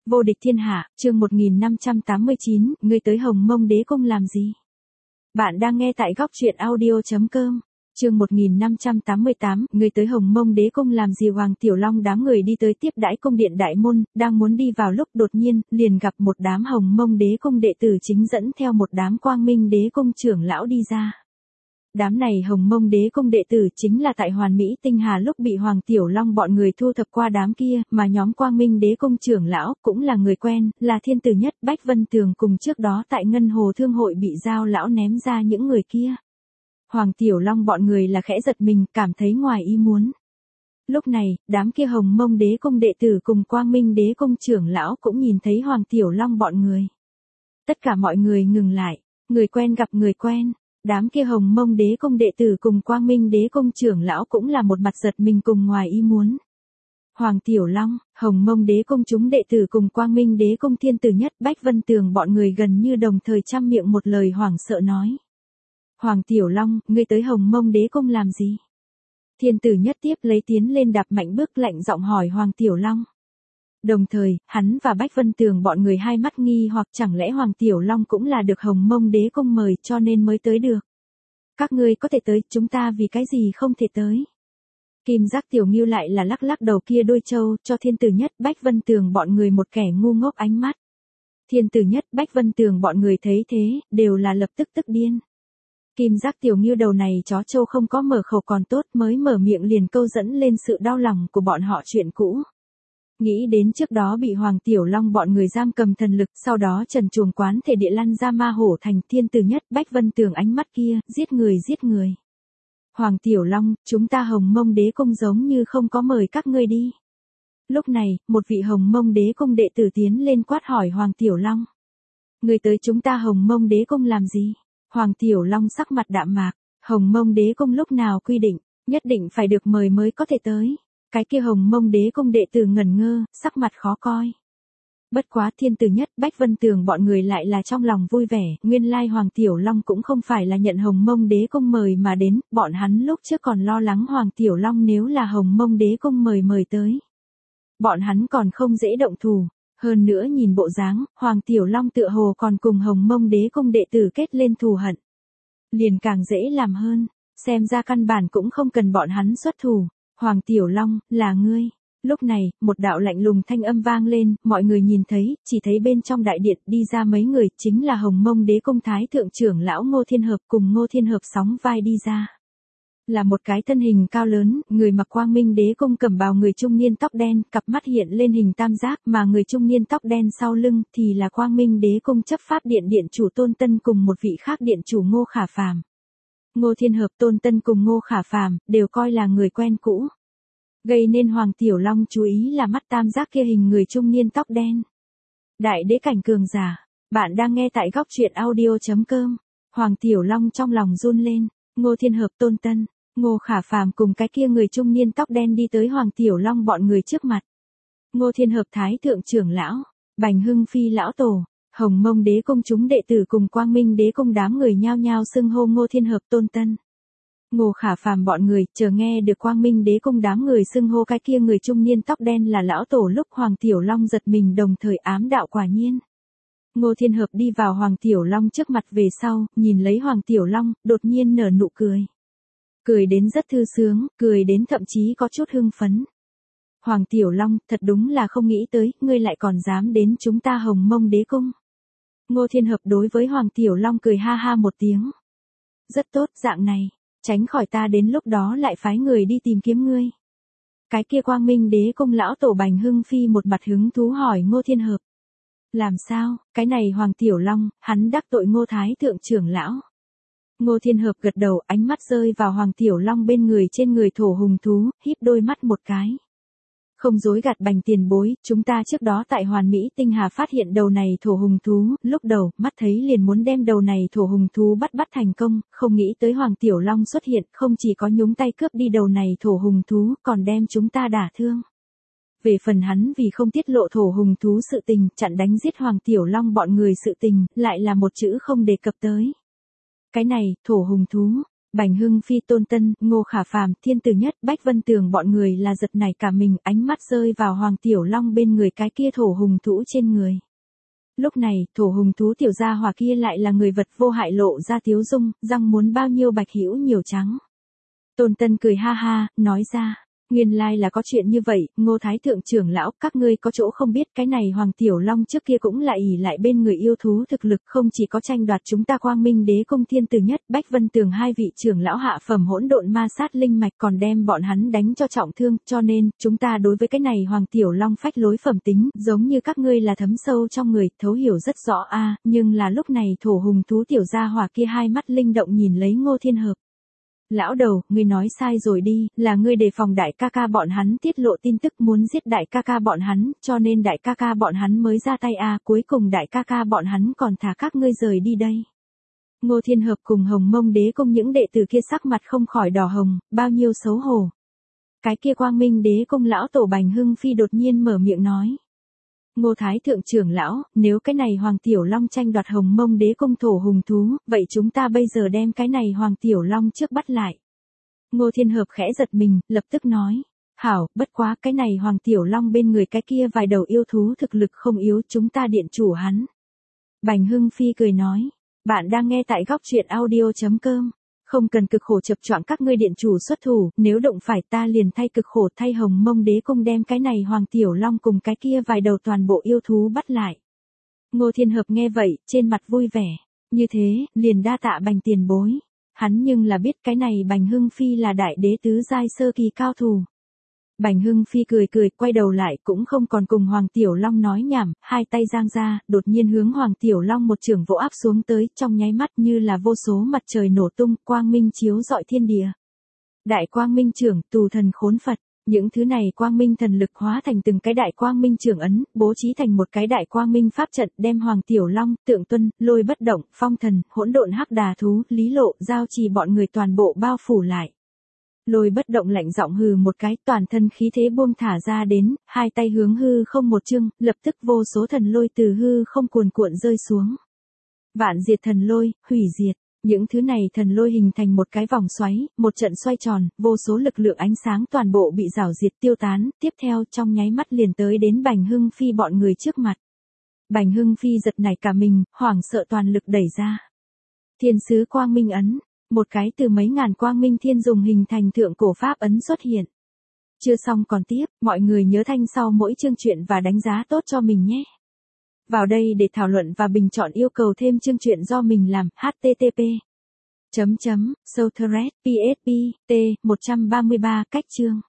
Vô địch thiên hạ, chương 1589, ngươi tới Hồng Mông Đế Cung làm gì? Bạn đang nghe tại góc truyện audio.com. Chương 1588, ngươi tới Hồng Mông Đế Cung làm gì? Hoàng Tiểu Long đám người đi tới tiếp đãi cung điện đại môn, đang muốn đi vào lúc đột nhiên, liền gặp một đám Hồng Mông Đế Cung đệ tử chính dẫn theo một đám Quang Minh Đế Cung trưởng lão đi ra. Đám này Hồng Mông Đế Cung đệ tử chính là tại Hoàn Mỹ Tinh Hà lúc bị Hoàng Tiểu Long bọn người thu thập qua đám kia, mà nhóm Quang Minh Đế Cung trưởng lão cũng là người quen, là Thiên Tử Nhất, Bách Vân Tường cùng trước đó tại Ngân Hồ Thương hội bị Giao lão ném ra những người kia. Hoàng Tiểu Long bọn người là khẽ giật mình, cảm thấy ngoài ý muốn. Lúc này, đám kia Hồng Mông Đế Cung đệ tử cùng Quang Minh Đế Cung trưởng lão cũng nhìn thấy Hoàng Tiểu Long bọn người. Tất cả mọi người ngừng lại, người quen gặp người quen. Đám kia Hồng Mông Đế Cung đệ tử cùng Quang Minh Đế Cung trưởng lão cũng là một mặt giật mình cùng ngoài ý muốn. Hoàng Tiểu Long, Hồng Mông Đế Cung chúng đệ tử cùng Quang Minh Đế Cung Thiên Tử Nhất, Bách Vân Tường bọn người gần như đồng thời trăm miệng một lời hoảng sợ nói. Hoàng Tiểu Long, ngươi tới Hồng Mông Đế Cung làm gì? Thiên Tử Nhất tiếp lấy tiến lên đạp mạnh bước lạnh giọng hỏi Hoàng Tiểu Long. Đồng thời, hắn và Bách Vân Tường bọn người hai mắt nghi hoặc chẳng lẽ Hoàng Tiểu Long cũng là được Hồng Mông Đế Cung mời cho nên mới tới được. Các ngươi có thể tới, chúng ta vì cái gì không thể tới? Kim Giác Tiểu Ngưu lại là lắc lắc đầu kia đôi trâu cho Thiên Tử Nhất, Bách Vân Tường bọn người một kẻ ngu ngốc ánh mắt. Thiên Tử Nhất, Bách Vân Tường bọn người thấy thế, đều là lập tức tức điên. Kim Giác Tiểu Ngưu đầu này chó trâu không có mở khẩu còn tốt mới mở miệng liền câu dẫn lên sự đau lòng của bọn họ chuyện cũ. Nghĩ đến trước đó bị Hoàng Tiểu Long bọn người giam cầm thần lực, sau đó trần truồng quán thể địa lăn ra ma hổ thành. Thiên Tử Nhất, Bách Vân Tường ánh mắt kia, giết người. Hoàng Tiểu Long, chúng ta Hồng Mông Đế Cung giống như không có mời các ngươi đi. Lúc này, một vị Hồng Mông Đế Cung đệ tử tiến lên quát hỏi Hoàng Tiểu Long. Người tới chúng ta Hồng Mông Đế Cung làm gì? Hoàng Tiểu Long sắc mặt đạm mạc, Hồng Mông Đế Cung lúc nào quy định, nhất định phải được mời mới có thể tới. Cái kia Hồng Mông Đế Cung đệ tử ngẩn ngơ, sắc mặt khó coi. Bất quá Thiên Tử Nhất, Bách Vân Tường bọn người lại là trong lòng vui vẻ, nguyên lai Hoàng Tiểu Long cũng không phải là nhận Hồng Mông Đế Cung mời mà đến, bọn hắn lúc trước còn lo lắng Hoàng Tiểu Long nếu là Hồng Mông Đế Cung mời tới. Bọn hắn còn không dễ động thủ, hơn nữa nhìn bộ dáng, Hoàng Tiểu Long tựa hồ còn cùng Hồng Mông Đế Cung đệ tử kết lên thù hận. Liền càng dễ làm hơn, xem ra căn bản cũng không cần bọn hắn xuất thủ. Hoàng Tiểu Long, là ngươi. Lúc này, một đạo lạnh lùng thanh âm vang lên, mọi người nhìn thấy, chỉ thấy bên trong đại điện đi ra mấy người, chính là Hồng Mông Đế Cung Thái Thượng trưởng lão Ngô Thiên Hợp cùng Ngô Thiên Hợp sóng vai đi ra. Là một cái thân hình cao lớn, người mặc Quang Minh Đế Cung cẩm bào người trung niên tóc đen, cặp mắt hiện lên hình tam giác, mà người trung niên tóc đen sau lưng thì là Quang Minh Đế Cung chấp pháp điện điện chủ Tôn Tân cùng một vị khác điện chủ Ngô Khả Phàm. Ngô Thiên Hợp, Tôn Tân cùng Ngô Khả Phàm đều coi là người quen cũ. Gây nên Hoàng Tiểu Long chú ý là mắt tam giác kia hình người trung niên tóc đen. Đại đế cảnh cường giả, bạn đang nghe tại góc truyện audio.com. Hoàng Tiểu Long trong lòng run lên, Ngô Thiên Hợp, Tôn Tân, Ngô Khả Phàm cùng cái kia người trung niên tóc đen đi tới Hoàng Tiểu Long bọn người trước mặt. Ngô Thiên Hợp Thái Thượng trưởng lão, Bành Hưng Phi lão tổ, Hồng Mông Đế Cung chúng đệ tử cùng Quang Minh Đế Cung đám người nhao nhao xưng hô Ngô Thiên Hợp, Tôn Tân. Ngô Khả Phàm bọn người chờ nghe được Quang Minh Đế Cung đám người xưng hô cái kia người trung niên tóc đen là lão tổ lúc Hoàng Tiểu Long giật mình đồng thời ám đạo quả nhiên. Ngô Thiên Hợp đi vào Hoàng Tiểu Long trước mặt về sau, nhìn lấy Hoàng Tiểu Long, đột nhiên nở nụ cười. Cười đến rất thư sướng, cười đến thậm chí có chút hưng phấn. Hoàng Tiểu Long, thật đúng là không nghĩ tới, ngươi lại còn dám đến chúng ta Hồng Mông Đế Cung. Ngô Thiên Hợp đối với Hoàng Tiểu Long cười ha ha một tiếng. Rất tốt, dạng này, tránh khỏi ta đến lúc đó lại phái người đi tìm kiếm ngươi. Cái kia Quang Minh Đế Cung lão tổ Bành Hưng Phi một mặt hứng thú hỏi Ngô Thiên Hợp. Làm sao, cái này Hoàng Tiểu Long, hắn đắc tội Ngô Thái Thượng trưởng lão. Ngô Thiên Hợp gật đầu, ánh mắt rơi vào Hoàng Tiểu Long bên người trên người thổ hùng thú, híp đôi mắt một cái. Không dối gạt Bành tiền bối, chúng ta trước đó tại Hoàn Mỹ Tinh Hà phát hiện đầu này thổ hùng thú, lúc đầu, mắt thấy liền muốn đem đầu này thổ hùng thú bắt thành công, không nghĩ tới Hoàng Tiểu Long xuất hiện, không chỉ có nhúng tay cướp đi đầu này thổ hùng thú, còn đem chúng ta đả thương. Về phần hắn vì không tiết lộ thổ hùng thú sự tình, chặn đánh giết Hoàng Tiểu Long bọn người sự tình, lại là một chữ không đề cập tới. Cái này, thổ hùng thú, Bành Hưng Phi, Tôn Tân, Ngô Khả Phàm, Thiên Tử Nhất, Bách Vân Tường bọn người là giật nảy cả mình, ánh mắt rơi vào Hoàng Tiểu Long bên người cái kia thổ hùng thú trên người. Lúc này, thổ hùng thú tiểu gia hỏa kia lại là người vật vô hại lộ ra tiếu dung, răng muốn bao nhiêu bạch hữu nhiều trắng. Tôn Tân cười ha ha, nói ra, nguyên lai là có chuyện như vậy, Ngô Thái Thượng trưởng lão, các ngươi có chỗ không biết, cái này Hoàng Tiểu Long trước kia cũng là ỷ lại bên người yêu thú thực lực, không chỉ có tranh đoạt chúng ta Quang Minh Đế Cung Thiên Tử Nhất, Bách Vân Tường hai vị trưởng lão hạ phẩm hỗn độn ma sát linh mạch, còn đem bọn hắn đánh cho trọng thương, cho nên, chúng ta đối với cái này Hoàng Tiểu Long phách lối phẩm tính, giống như các ngươi là thấm sâu trong người, thấu hiểu rất rõ a, nhưng là lúc này thổ hùng thú tiểu gia hỏa kia hai mắt linh động nhìn lấy Ngô Thiên Hợp. Lão đầu, ngươi nói sai rồi đi, là ngươi đề phòng đại ca ca bọn hắn tiết lộ tin tức muốn giết đại ca ca bọn hắn, cho nên đại ca ca bọn hắn mới ra tay cuối cùng đại ca ca bọn hắn còn thả các ngươi rời đi đây. Ngô Thiên Hợp cùng Hồng Mông Đế Cung những đệ tử kia sắc mặt không khỏi đỏ hồng, bao nhiêu xấu hổ. Cái kia Quang Minh Đế Cung lão tổ Bành Hưng Phi đột nhiên mở miệng nói. Ngô Thái Thượng trưởng lão, nếu cái này Hoàng Tiểu Long tranh đoạt Hồng Mông Đế Cung thổ hùng thú, vậy chúng ta bây giờ đem cái này Hoàng Tiểu Long trước bắt lại. Ngô Thiên Hợp khẽ giật mình, lập tức nói. Hảo, bất quá cái này Hoàng Tiểu Long bên người cái kia vài đầu yêu thú thực lực không yếu, chúng ta điện chủ hắn. Bành Hưng Phi cười nói. Bạn đang nghe tại góc truyện audio.com. Không cần cực khổ chập choạng các ngươi điện chủ xuất thủ, nếu động phải ta liền thay cực khổ thay Hồng Mông Đế Cung đem cái này Hoàng Tiểu Long cùng cái kia vài đầu toàn bộ yêu thú bắt lại. Ngô Thiên Hợp nghe vậy, trên mặt vui vẻ. Như thế, liền đa tạ Bành tiền bối. Hắn nhưng là biết cái này Bành Hưng Phi là đại đế tứ giai sơ kỳ cao thủ. Bành Hưng Phi cười cười, quay đầu lại, cũng không còn cùng Hoàng Tiểu Long nói nhảm, hai tay giang ra, đột nhiên hướng Hoàng Tiểu Long một chưởng vỗ áp xuống tới, trong nháy mắt như là vô số mặt trời nổ tung, quang minh chiếu rọi thiên địa. Đại quang minh trưởng, tù thần khốn Phật, những thứ này quang minh thần lực hóa thành từng cái đại quang minh trưởng ấn, bố trí thành một cái đại quang minh pháp trận, đem Hoàng Tiểu Long, Tượng Tuân, Lôi Bất Động, Phong Thần, Hỗn Độn Hắc Đà Thú, Lý Lộ, Giao Trì bọn người toàn bộ bao phủ lại. Lôi Bất Động lạnh giọng hừ một cái, toàn thân khí thế buông thả ra đến, hai tay hướng hư không một chương, lập tức vô số thần lôi từ hư không cuồn cuộn rơi xuống. Vạn diệt thần lôi, hủy diệt, những thứ này thần lôi hình thành một cái vòng xoáy, một trận xoay tròn, vô số lực lượng ánh sáng toàn bộ bị rảo diệt tiêu tán, tiếp theo trong nháy mắt liền tới đến Bành Hưng Phi bọn người trước mặt. Bành Hưng Phi giật nảy cả mình, hoảng sợ toàn lực đẩy ra. Thiên sứ quang minh ấn. Một cái từ mấy ngàn quang minh thiên dùng hình thành thượng cổ pháp ấn xuất hiện. Chưa xong còn tiếp, mọi người nhớ thanh sau mỗi chương truyện và đánh giá tốt cho mình nhé. Vào đây để thảo luận và bình chọn yêu cầu thêm chương truyện do mình làm, http. Sâu thread, PSP, T, 133, cách chương.